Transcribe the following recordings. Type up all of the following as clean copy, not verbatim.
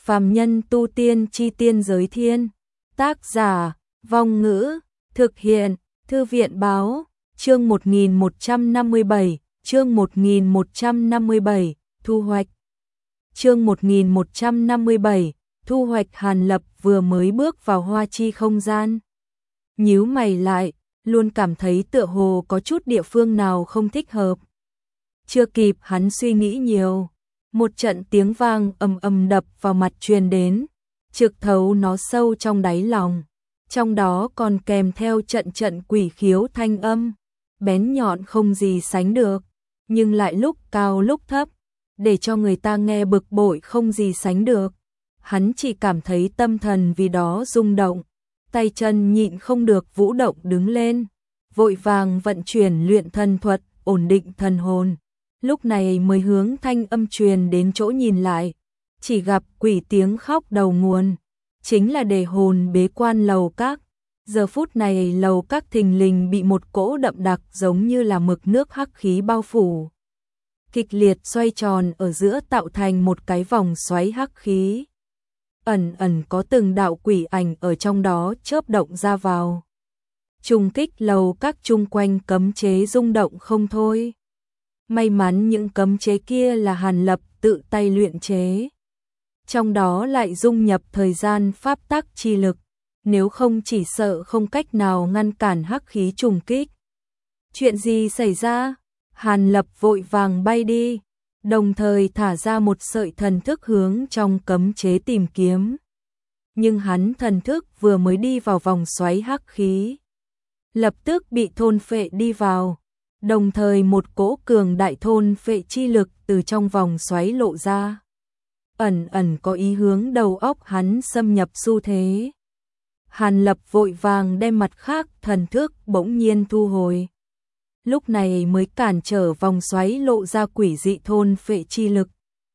Phàm nhân tu tiên chi tiên giới thiên. Tác giả, Vong Ngữ, thực hiện, Thư viện Báo, chương 1157, chương 1157, thu hoạch. Chương 1157, thu hoạch. Hàn Lập vừa mới bước vào hoa chi không gian. Nhíu mày lại, luôn cảm thấy tựa hồ có chút địa phương nào không thích hợp. Chưa kịp hắn suy nghĩ nhiều, một trận tiếng vang ầm ầm đập vào mặt truyền đến, trực thấu nó sâu trong đáy lòng. Trong đó còn kèm theo trận trận quỷ khiếu thanh âm, bén nhọn không gì sánh được, nhưng lại lúc cao lúc thấp, để cho người ta nghe bực bội không gì sánh được. Hắn chỉ cảm thấy tâm thần vì đó rung động, tay chân nhịn không được vũ động đứng lên, vội vàng vận chuyển luyện thần thuật, ổn định thần hồn. Lúc này mới hướng thanh âm truyền đến chỗ nhìn lại, chỉ gặp quỷ tiếng khóc đầu nguồn, chính là đề hồn bế quan lầu các. Giờ phút này lầu các thình lình bị một cỗ đậm đặc giống như là mực nước hắc khí bao phủ, kịch liệt xoay tròn ở giữa tạo thành một cái vòng xoáy hắc khí. Ẩn ẩn có từng đạo quỷ ảnh ở trong đó chớp động ra vào, trùng kích lầu các chung quanh, cấm chế rung động không thôi. May mắn những cấm chế kia là Hàn Lập tự tay luyện chế, trong đó lại dung nhập thời gian pháp tắc chi lực, nếu không chỉ sợ không cách nào ngăn cản hắc khí trùng kích. Chuyện gì xảy ra? Hàn Lập vội vàng bay đi, đồng thời thả ra một sợi thần thức hướng trong cấm chế tìm kiếm. Nhưng hắn thần thức vừa mới đi vào vòng xoáy hắc khí, lập tức bị thôn phệ đi vào, đồng thời một cỗ cường đại thôn phệ chi lực từ trong vòng xoáy lộ ra, ẩn ẩn có ý hướng đầu óc hắn xâm nhập xu thế. Hàn Lập vội vàng đem mặt khác thần thức bỗng nhiên thu hồi, lúc này mới cản trở vòng xoáy lộ ra quỷ dị thôn phệ chi lực.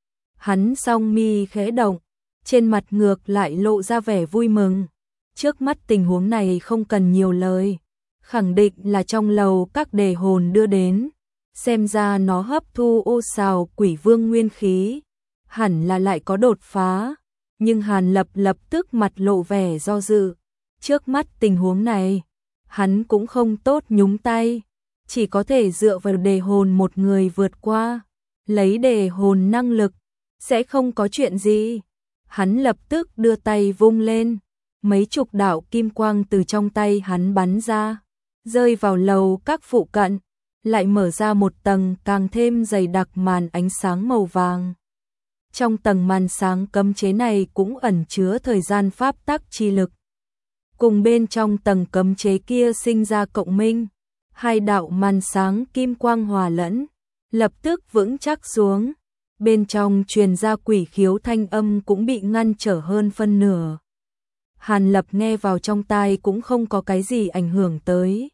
Hắn song mi khẽ động, trên mặt ngược lại lộ ra vẻ vui mừng. Trước mắt tình huống này không cần nhiều lời, khẳng định là trong lầu các đề hồn đưa đến, xem ra nó hấp thu ô sào quỷ vương nguyên khí, hẳn là lại có đột phá. Nhưng Hàn Lập lập tức mặt lộ vẻ do dự, trước mắt tình huống này, hắn cũng không tốt nhúng tay, chỉ có thể dựa vào đề hồn một người vượt qua, lấy đề hồn năng lực, sẽ không có chuyện gì. Hắn lập tức đưa tay vung lên, mấy chục đạo kim quang từ trong tay hắn bắn ra, rơi vào lầu các phụ cận, lại mở ra một tầng càng thêm dày đặc màn ánh sáng màu vàng. Trong tầng màn sáng cấm chế này cũng ẩn chứa thời gian pháp tắc chi lực, cùng bên trong tầng cấm chế kia sinh ra cộng minh, hai đạo màn sáng kim quang hòa lẫn, lập tức vững chắc xuống. Bên trong truyền ra quỷ khiếu thanh âm cũng bị ngăn trở hơn phân nửa. Hàn Lập nghe vào trong tai cũng không có cái gì ảnh hưởng tới.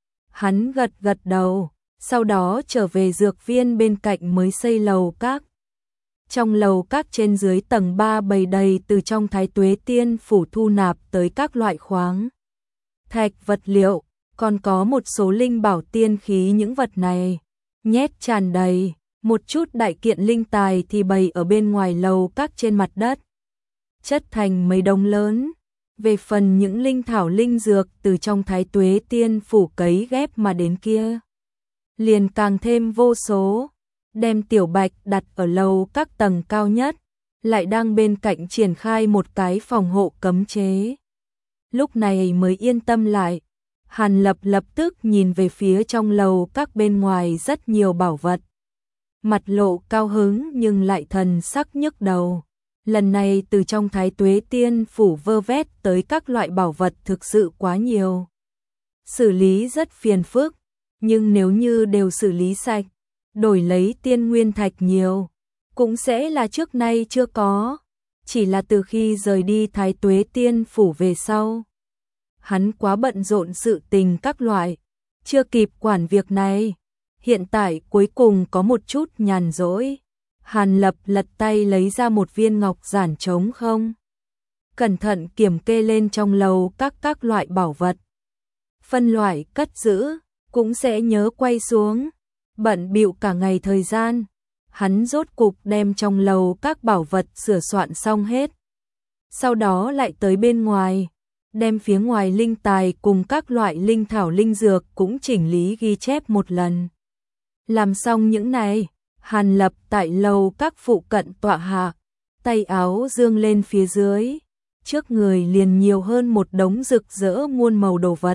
Hắn gật gật đầu, sau đó trở về dược viên bên cạnh mới xây lầu các. Trong lầu các trên dưới tầng 3 bày đầy từ trong Thái Tuế Tiên phủ thu nạp tới các loại khoáng thạch vật liệu, còn có một số linh bảo tiên khí. Những vật này nhét tràn đầy, một chút đại kiện linh tài thì bày ở bên ngoài lầu các trên mặt đất, chất thành mấy đống lớn. Về phần những linh thảo linh dược từ trong Thái Tuế Tiên phủ cấy ghép mà đến kia, liền càng thêm vô số. Đem Tiểu Bạch đặt ở lầu các tầng cao nhất, lại đang bên cạnh triển khai một cái phòng hộ cấm chế. Lúc này mới yên tâm lại. Hàn Lập lập tức nhìn về phía trong lầu các bên ngoài rất nhiều bảo vật, mặt lộ cao hứng nhưng lại thần sắc nhức đầu. Lần này từ trong Thái Tuế Tiên phủ vơ vét tới các loại bảo vật thực sự quá nhiều, xử lý rất phiền phức, nhưng nếu như đều xử lý sạch, đổi lấy tiên nguyên thạch nhiều, cũng sẽ là trước nay chưa có. Chỉ là từ khi rời đi Thái Tuế Tiên phủ về sau, hắn quá bận rộn sự tình các loại, chưa kịp quản việc này. Hiện tại cuối cùng có một chút nhàn rỗi. Hàn Lập lật tay lấy ra một viên ngọc giản trống không, cẩn thận kiểm kê lên trong lầu các loại bảo vật, phân loại cất giữ, cũng sẽ nhớ quay xuống. Bận bịu cả ngày thời gian, hắn rốt cục đem trong lầu các bảo vật sửa soạn xong hết, sau đó lại tới bên ngoài, đem phía ngoài linh tài cùng các loại linh thảo linh dược cũng chỉnh lý ghi chép một lần. Làm xong những này, Hàn Lập tại lầu các phụ cận tọa hạ, tay áo dương lên phía dưới, trước người liền nhiều hơn một đống rực rỡ muôn màu đồ vật.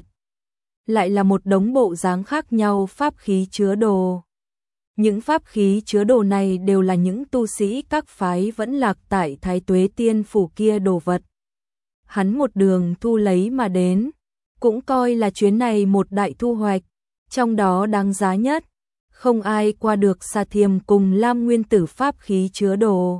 Lại là một đống bộ dáng khác nhau pháp khí chứa đồ. Những pháp khí chứa đồ này đều là những tu sĩ các phái vẫn lạc tại Thái Tuế Tiên Phủ kia đồ vật. Hắn một đường thu lấy mà đến, cũng coi là chuyến này một đại thu hoạch, trong đó đáng giá nhất, không ai qua được Xà Thiềm cùng Lam Nguyên Tử pháp khí chứa đồ.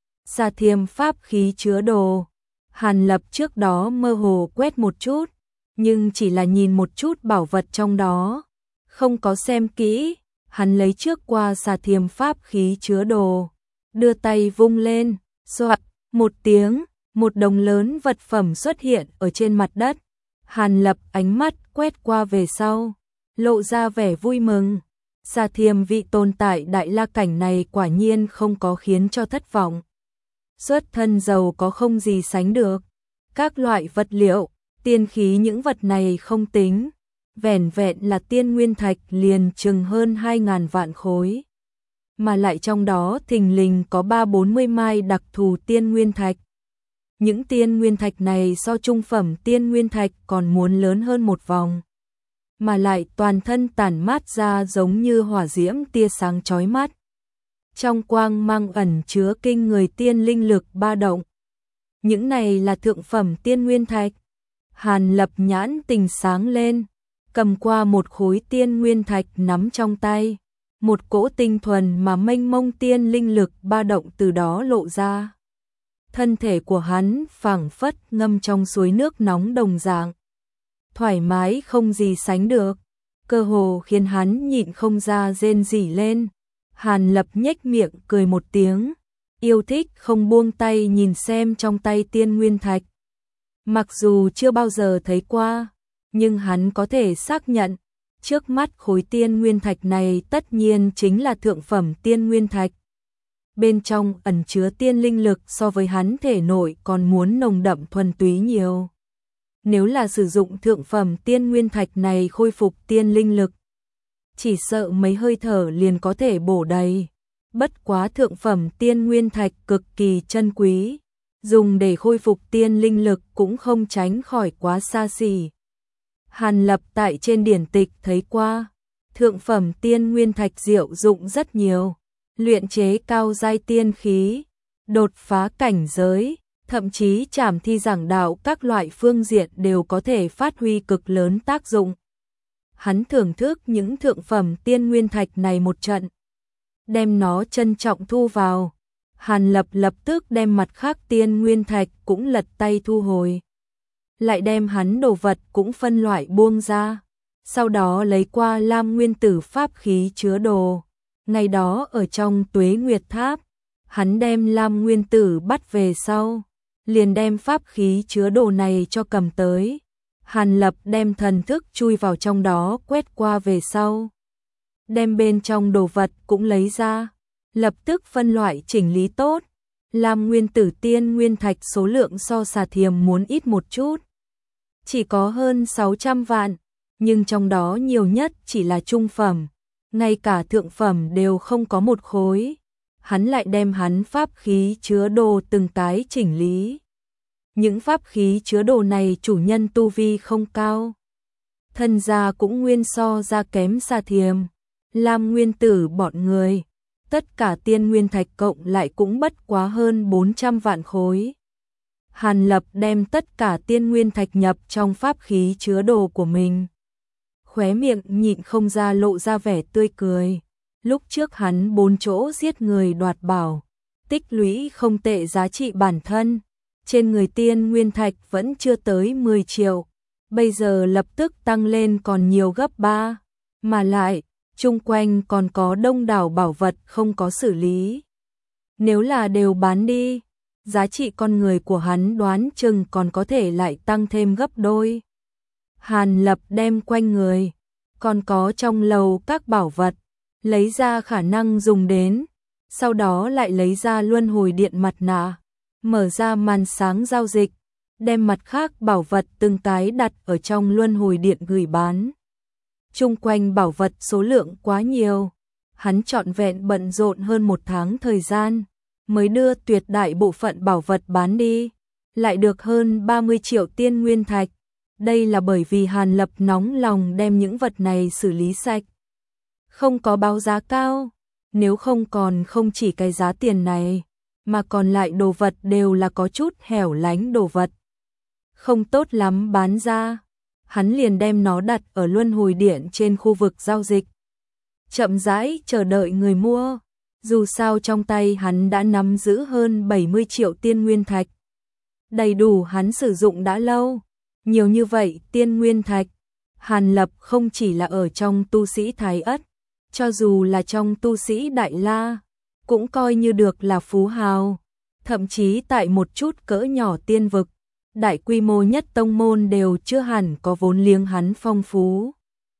Xà Thiềm pháp khí chứa đồ, Hàn Lập trước đó mơ hồ quét một chút, nhưng chỉ là nhìn một chút bảo vật trong đó, không có xem kỹ. Hắn lấy trước qua Xà Thiềm pháp khí chứa đồ, đưa tay vung lên, xoạt một tiếng, một đống lớn vật phẩm xuất hiện ở trên mặt đất. Hàn Lập ánh mắt quét qua về sau, lộ ra vẻ vui mừng. Xà Thiềm vị tồn tại đại la cảnh này quả nhiên không có khiến cho thất vọng. Xuất thân giàu có không gì sánh được. Các loại vật liệu, tiên khí những vật này không tính. Vẻn vẹn là tiên nguyên thạch liền chừng hơn 2.000 vạn khối. Mà lại trong đó thình lình có 3-40 mai đặc thù tiên nguyên thạch. Những tiên nguyên thạch này so trung phẩm tiên nguyên thạch còn muốn lớn hơn một vòng. Mà lại toàn thân tản mát ra giống như hỏa diễm tia sáng chói mắt. Trong quang mang ẩn chứa kinh người tiên linh lực ba động. Những này là thượng phẩm tiên nguyên thạch. Hàn Lập nhãn tình sáng lên, cầm qua một khối tiên nguyên thạch nắm trong tay. Một cỗ tinh thuần mà mênh mông tiên linh lực ba động từ đó lộ ra. Thân thể của hắn phảng phất ngâm trong suối nước nóng đồng dạng. Thoải mái không gì sánh được, cơ hồ khiến hắn nhịn không ra rên rỉ lên. Hàn Lập nhếch miệng cười một tiếng, yêu thích không buông tay nhìn xem trong tay tiên nguyên thạch. Mặc dù chưa bao giờ thấy qua, nhưng hắn có thể xác nhận, trước mắt khối tiên nguyên thạch này tất nhiên chính là thượng phẩm tiên nguyên thạch. Bên trong ẩn chứa tiên linh lực so với hắn thể nội còn muốn nồng đậm thuần túy nhiều. Nếu là sử dụng thượng phẩm tiên nguyên thạch này khôi phục tiên linh lực, chỉ sợ mấy hơi thở liền có thể bổ đầy. Bất quá thượng phẩm tiên nguyên thạch cực kỳ chân quý, dùng để khôi phục tiên linh lực cũng không tránh khỏi quá xa xỉ. Hàn Lập tại trên điển tịch thấy qua, thượng phẩm tiên nguyên thạch diệu dụng rất nhiều, luyện chế cao giai tiên khí, đột phá cảnh giới, thậm chí trảm thi giảng đạo các loại phương diện đều có thể phát huy cực lớn tác dụng. Hắn thưởng thức những thượng phẩm tiên nguyên thạch này một trận, đem nó trân trọng thu vào. Hàn Lập lập tức đem mặt khác tiên nguyên thạch cũng lật tay thu hồi. Lại đem hắn đồ vật cũng phân loại buông ra. Sau đó lấy qua Lam Nguyên Tử pháp khí chứa đồ. Ngày đó ở trong Tuế Nguyệt Tháp, hắn đem Lam Nguyên Tử bắt về sau, liền đem pháp khí chứa đồ này cho cầm tới. Hàn Lập đem thần thức chui vào trong đó quét qua về sau. Đem bên trong đồ vật cũng lấy ra, lập tức phân loại chỉnh lý tốt. Lam Nguyên Tử tiên nguyên thạch số lượng so Xà Thiềm muốn ít một chút. Chỉ có hơn 600 vạn, nhưng trong đó nhiều nhất chỉ là trung phẩm. Ngay cả thượng phẩm đều không có một khối. Hắn lại đem hắn pháp khí chứa đồ từng cái chỉnh lý. Những pháp khí chứa đồ này chủ nhân tu vi không cao. Thân gia cũng nguyên so ra kém Xà Thiềm, Lam Nguyên Tử bọn người. Tất cả tiên nguyên thạch cộng lại cũng bất quá hơn 400 vạn khối. Hàn Lập đem tất cả tiên nguyên thạch nhập trong pháp khí chứa đồ của mình. Khóe miệng nhịn không ra lộ ra vẻ tươi cười. Lúc trước hắn 4 chỗ giết người đoạt bảo, tích lũy không tệ giá trị bản thân. Trên người tiên nguyên thạch vẫn chưa tới 10 triệu. Bây giờ lập tức tăng lên còn nhiều gấp 3. Mà lại, chung quanh còn có đông đảo bảo vật không có xử lý. Nếu là đều bán đi, giá trị con người của hắn đoán chừng còn có thể lại tăng thêm gấp đôi. Hàn Lập đem quanh người, còn có trong lầu các bảo vật, lấy ra khả năng dùng đến, sau đó lại lấy ra luân hồi điện mặt nạ. mở ra màn sáng giao dịch, đem mặt khác bảo vật từng cái đặt ở trong luân hồi điện gửi bán. Chung quanh bảo vật số lượng quá nhiều, hắn trọn vẹn bận rộn hơn 1 tháng thời gian, mới đưa tuyệt đại bộ phận bảo vật bán đi, lại được hơn 30 triệu tiên nguyên thạch. Đây là bởi vì Hàn Lập nóng lòng đem những vật này xử lý sạch. Không có báo giá cao, nếu không còn không chỉ cái giá tiền này, mà còn lại đồ vật đều là có chút hẻo lánh đồ vật. Không tốt lắm bán ra, hắn liền đem nó đặt ở luân hồi điện trên khu vực giao dịch. Chậm rãi chờ đợi người mua, dù sao trong tay hắn đã nắm giữ hơn 70 triệu tiên nguyên thạch. Đầy đủ hắn sử dụng đã lâu, nhiều như vậy tiên nguyên thạch. Hàn Lập không chỉ là ở trong tu sĩ Thái Ất, cho dù là trong tu sĩ Đại La, cũng coi như được là phú hào. Thậm chí tại một chút cỡ nhỏ tiên vực, đại quy mô nhất tông môn đều chưa hẳn có vốn liếng hắn phong phú.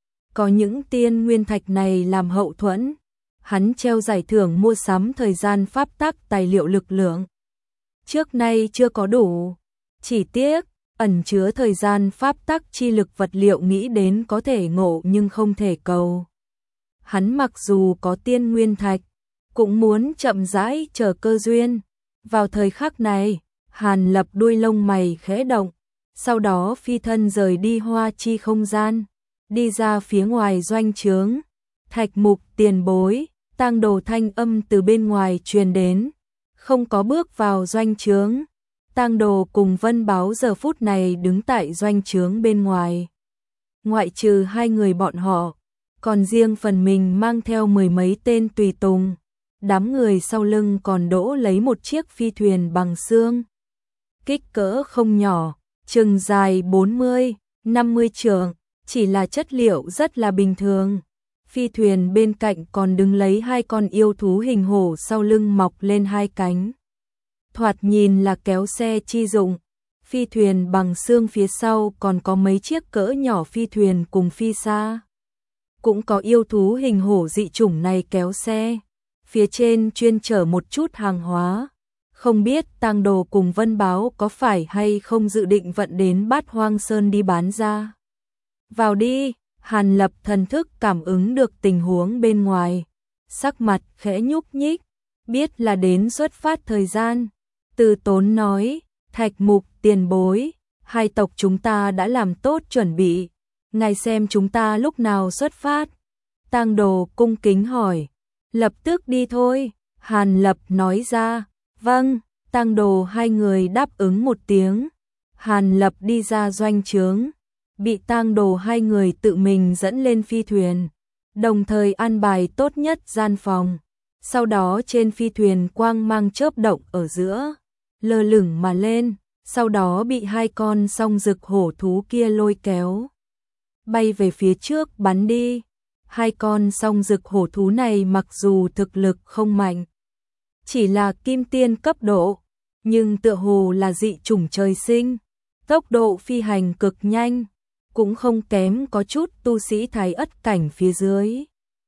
Có những tiên nguyên thạch này làm hậu thuẫn, hắn treo giải thưởng mua sắm thời gian pháp tắc tài liệu lực lượng. Trước nay chưa có đủ, chỉ tiếc, ẩn chứa thời gian pháp tắc chi lực vật liệu nghĩ đến có thể ngộ nhưng không thể cầu. Hắn mặc dù có tiên nguyên thạch, cũng muốn chậm rãi chờ cơ duyên. Vào thời khắc này, Hàn Lập đuôi lông mày khẽ động, sau đó phi thân rời đi hoa chi không gian, đi ra phía ngoài doanh trướng. Thạch Mục tiền bối, Tang Đồ thanh âm từ bên ngoài truyền đến, không có bước vào doanh trướng. Tang Đồ cùng Vân Báo giờ phút này đứng tại doanh trướng bên ngoài. Ngoại trừ 2 người bọn họ, còn riêng phần mình mang theo 10 mấy tên tùy tùng. Đám người sau lưng còn đỗ lấy một chiếc phi thuyền bằng xương. Kích cỡ không nhỏ, chừng dài 40-50 trượng, chỉ là chất liệu rất là bình thường. Phi thuyền bên cạnh còn đứng lấy 2 con yêu thú hình hổ sau lưng mọc lên 2 cánh. Thoạt nhìn là kéo xe chi dụng. Phi thuyền bằng xương phía sau còn có mấy chiếc cỡ nhỏ phi thuyền cùng phi xa. Cũng có yêu thú hình hổ dị chủng này kéo xe. Phía trên chuyên chở một chút hàng hóa. Không biết Tang Đồ cùng Vân Báo có phải hay không dự định vận đến Bát Hoang Sơn đi bán ra. Vào đi, Hàn Lập thần thức cảm ứng được tình huống bên ngoài. Sắc mặt khẽ nhúc nhích, biết là đến xuất phát thời gian. Từ Tốn nói, Thạch Mục tiền bối, 2 tộc chúng ta đã làm tốt chuẩn bị. Ngài xem chúng ta lúc nào xuất phát. Tang Đồ cung kính hỏi. Lập tức đi thôi, Hàn Lập nói ra. Vâng, Tang Đồ 2 người đáp ứng một tiếng. Hàn Lập đi ra doanh trướng, bị Tang Đồ 2 người tự mình dẫn lên phi thuyền, đồng thời an bài tốt nhất gian phòng. Sau đó trên phi thuyền quang mang chớp động ở giữa, lơ lửng mà lên, sau đó bị 2 con song rực hổ thú kia lôi kéo, bay về phía trước bắn đi. 2 con song rực hổ thú này mặc dù thực lực không mạnh, chỉ là kim tiên cấp độ, nhưng tựa hồ là dị chủng trời sinh, tốc độ phi hành cực nhanh, cũng không kém có chút tu sĩ Thái Ất cảnh phía dưới.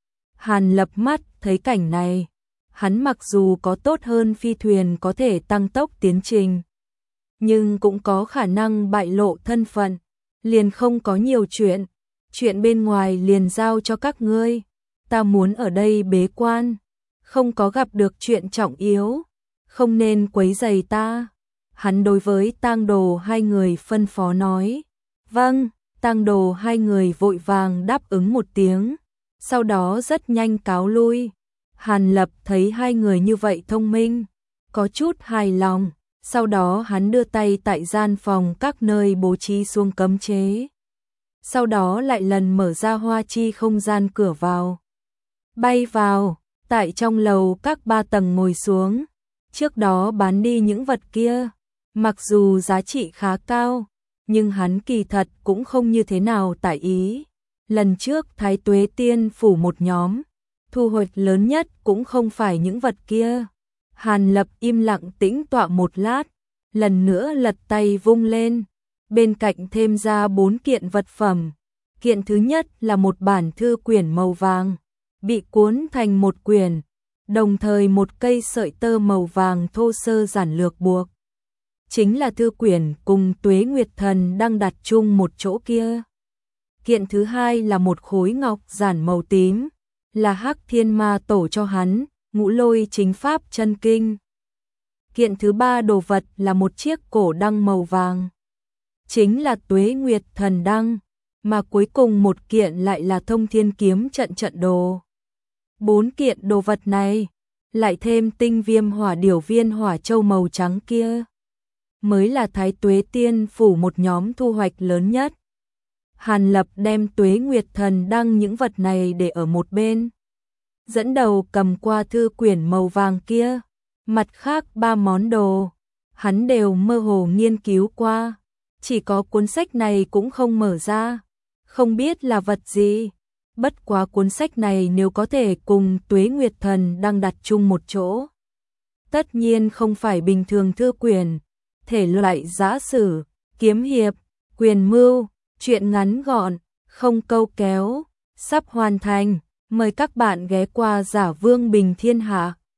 Hàn Lập mắt thấy cảnh này, hắn mặc dù có tốt hơn phi thuyền có thể tăng tốc tiến trình, nhưng cũng có khả năng bại lộ thân phận, liền không có nhiều chuyện. Chuyện bên ngoài liền giao cho các ngươi, ta muốn ở đây bế quan, không có gặp được chuyện trọng yếu, không nên quấy rầy ta. Hắn đối với Tang Đồ 2 người phân phó nói. Vâng, Tang Đồ 2 người vội vàng đáp ứng một tiếng, sau đó rất nhanh cáo lui. Hàn Lập thấy 2 người như vậy thông minh, có chút hài lòng, sau đó hắn đưa tay tại gian phòng các nơi bố trí xuống cấm chế. Sau đó lại lần mở ra hoa chi không gian cửa vào. Bay vào, tại trong lầu các 3 tầng ngồi xuống. Trước đó bán đi những vật kia, mặc dù giá trị khá cao, nhưng hắn kỳ thật cũng không như thế nào tại ý. Lần trước Thái Tuế Tiên phủ một nhóm, thu hoạch lớn nhất cũng không phải những vật kia. Hàn Lập im lặng tĩnh tọa một lát, lần nữa lật tay vung lên. Bên cạnh thêm ra 4 kiện vật phẩm. Kiện thứ nhất là một bản thư quyển màu vàng, bị cuốn thành một quyển, đồng thời một cây sợi tơ màu vàng thô sơ giản lược buộc chính là thư quyển cùng Tuế Nguyệt Thần đang đặt chung một chỗ kia. Kiện thứ hai là một khối ngọc giản màu tím, là Hắc Thiên Ma Tổ cho hắn, Ngũ Lôi Chính Pháp chân kinh. Kiện thứ ba đồ vật là một chiếc cổ đăng màu vàng, chính là Tuế Nguyệt Thần đăng, mà cuối cùng một kiện lại là Thông Thiên Kiếm trận trận đồ. 4 kiện đồ vật này, lại thêm tinh viêm hỏa điểu viên hỏa châu màu trắng kia, mới là Thái Tuế Tiên phủ một nhóm thu hoạch lớn nhất. Hàn Lập đem Tuế Nguyệt Thần đăng những vật này để ở một bên, dẫn đầu cầm qua thư quyển màu vàng kia, mặt khác 3 món đồ, hắn đều mơ hồ nghiên cứu qua, chỉ có cuốn sách này cũng không mở ra, không biết là vật gì. Bất quá cuốn sách này nếu có thể cùng Tuế Nguyệt Thần đang đặt chung một chỗ, tất nhiên không phải bình thường thư quyển, thể loại giã sử, kiếm hiệp, quyền mưu, truyện ngắn gọn, không câu kéo, sắp hoàn thành, mời các bạn ghé qua Giả Vương Bình Thiên Hạ.